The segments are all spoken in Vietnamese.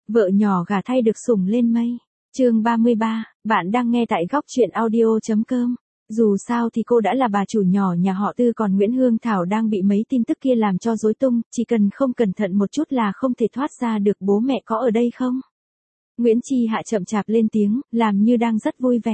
Vợ nhỏ gả thay được sủng lên mây. Chương 33, bạn đang nghe tại góc truyện audio.com. Dù sao thì cô đã là bà chủ nhỏ nhà họ Tư, còn Nguyễn Hương Thảo đang bị mấy tin tức kia làm cho rối tung, chỉ cần không cẩn thận một chút là không thể thoát ra được. Bố mẹ có ở đây không? Nguyễn Chi Hạ chậm chạp lên tiếng, làm như đang rất vui vẻ.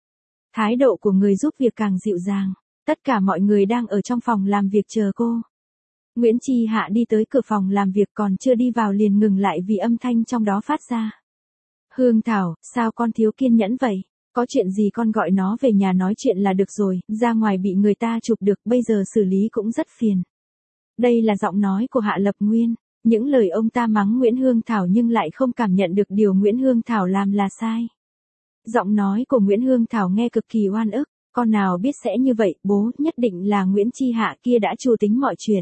Thái độ của người giúp việc càng dịu dàng. Tất cả mọi người đang ở trong phòng làm việc chờ cô. Nguyễn Chi Hạ đi tới cửa phòng làm việc, còn chưa đi vào liền ngừng lại vì âm thanh trong đó phát ra. Hương Thảo, sao con thiếu kiên nhẫn vậy? Có chuyện gì con gọi nó về nhà nói chuyện là được rồi, ra ngoài bị người ta chụp được, bây giờ xử lý cũng rất phiền. Đây là giọng nói của Hạ Lập Nguyên. Những lời ông ta mắng Nguyễn Hương Thảo nhưng lại không cảm nhận được điều Nguyễn Hương Thảo làm là sai. Giọng nói của Nguyễn Hương Thảo nghe cực kỳ oan ức, con nào biết sẽ như vậy, bố, nhất định là Nguyễn Chi Hạ kia đã chu tính mọi chuyện.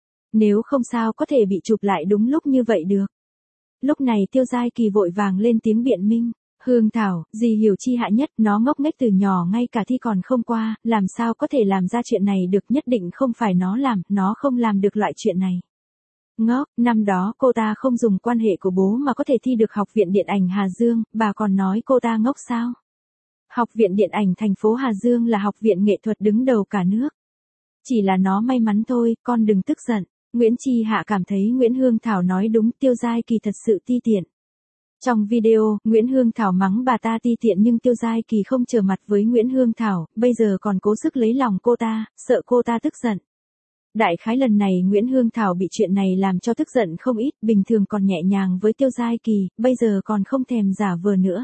Nếu không sao có thể bị chụp lại đúng lúc như vậy được. Lúc này Tiêu Giai Kỳ vội vàng lên tiếng biện minh. Hương Thảo, dì hiểu Chi Hạ nhất, nó ngốc nghếch từ nhỏ ngay cả thi còn không qua, làm sao có thể làm ra chuyện này được, nhất định không phải nó làm, nó không làm được loại chuyện này. Ngốc, năm đó cô ta không dùng quan hệ của bố mà có thể thi được Học viện Điện ảnh Hà Dương, bà còn nói cô ta ngốc sao? Học viện Điện ảnh thành phố Hà Dương là học viện nghệ thuật đứng đầu cả nước. Chỉ là nó may mắn thôi, con đừng tức giận. Nguyễn Chi Hạ cảm thấy Nguyễn Hương Thảo nói đúng, Tiêu Giai Kỳ thật sự ti tiện. Trong video, Nguyễn Hương Thảo mắng bà ta ti tiện nhưng Tiêu Giai Kỳ không trở mặt với Nguyễn Hương Thảo, bây giờ còn cố sức lấy lòng cô ta, sợ cô ta tức giận. Đại khái lần này Nguyễn Hương Thảo bị chuyện này làm cho tức giận không ít, bình thường còn nhẹ nhàng với Tiêu Giai Kỳ, bây giờ còn không thèm giả vờ nữa.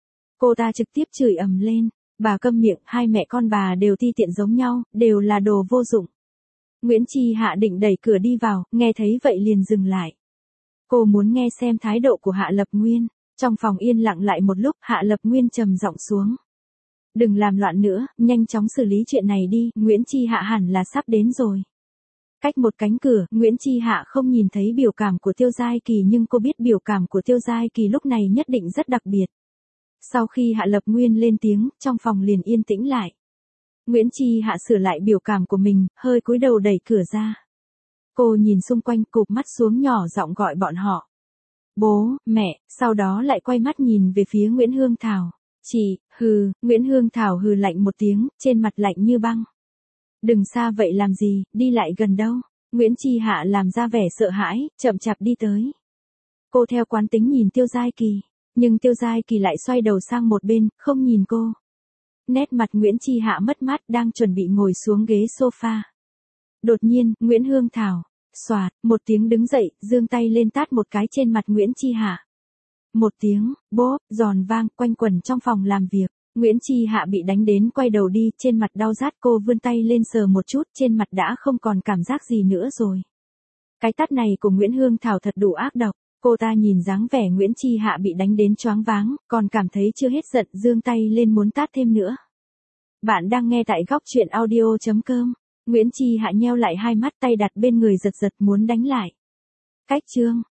Cô ta trực tiếp chửi ầm lên, bà câm miệng, hai mẹ con bà đều ti tiện giống nhau, đều là đồ vô dụng. Nguyễn Chi Hạ định đẩy cửa đi vào, nghe thấy vậy liền dừng lại. Cô muốn nghe xem thái độ của Hạ Lập Nguyên. Trong phòng yên lặng lại một lúc, Hạ Lập Nguyên trầm giọng xuống. Đừng làm loạn nữa, nhanh chóng xử lý chuyện này đi, Nguyễn Chi Hạ hẳn là sắp đến rồi. Cách một cánh cửa, Nguyễn Chi Hạ không nhìn thấy biểu cảm của Tiêu Giai Kỳ nhưng cô biết biểu cảm của Tiêu Giai Kỳ lúc này nhất định rất đặc biệt. Sau khi Hạ Lập Nguyên lên tiếng, trong phòng liền yên tĩnh lại. Nguyễn Chi Hạ sửa lại biểu cảm của mình, hơi cúi đầu đẩy cửa ra. Cô nhìn xung quanh, cụp mắt xuống nhỏ giọng gọi bọn họ. Bố, mẹ, sau đó lại quay mắt nhìn về phía Nguyễn Hương Thảo. Chị, hừ, Nguyễn Hương Thảo hừ lạnh một tiếng, trên mặt lạnh như băng. Đừng xa vậy làm gì, đi lại gần đâu. Nguyễn Chi Hạ làm ra vẻ sợ hãi, chậm chạp đi tới. Cô theo quán tính nhìn Tiêu Giai Kỳ, nhưng Tiêu Giai Kỳ lại xoay đầu sang một bên, không nhìn cô. Nét mặt Nguyễn Chi Hạ mất mát, đang chuẩn bị ngồi xuống ghế sofa. Đột nhiên, Nguyễn Hương Thảo, xoạt, một tiếng đứng dậy, giương tay lên tát một cái trên mặt Nguyễn Chi Hạ. Một tiếng, bốp, giòn vang, quanh quẩn trong phòng làm việc. Nguyễn Chi Hạ bị đánh đến quay đầu đi, trên mặt đau rát, cô vươn tay lên sờ một chút, trên mặt đã không còn cảm giác gì nữa rồi. Cái tát này của Nguyễn Hương Thảo thật đủ ác độc. Cô ta nhìn dáng vẻ Nguyễn Chi Hạ bị đánh đến choáng váng, còn cảm thấy chưa hết giận, giương tay lên muốn tát thêm nữa. Bạn đang nghe tại góc truyện audio.com. Nguyễn Chi Hạ nheo lại hai mắt, tay đặt bên người giật giật muốn đánh lại. Cách chương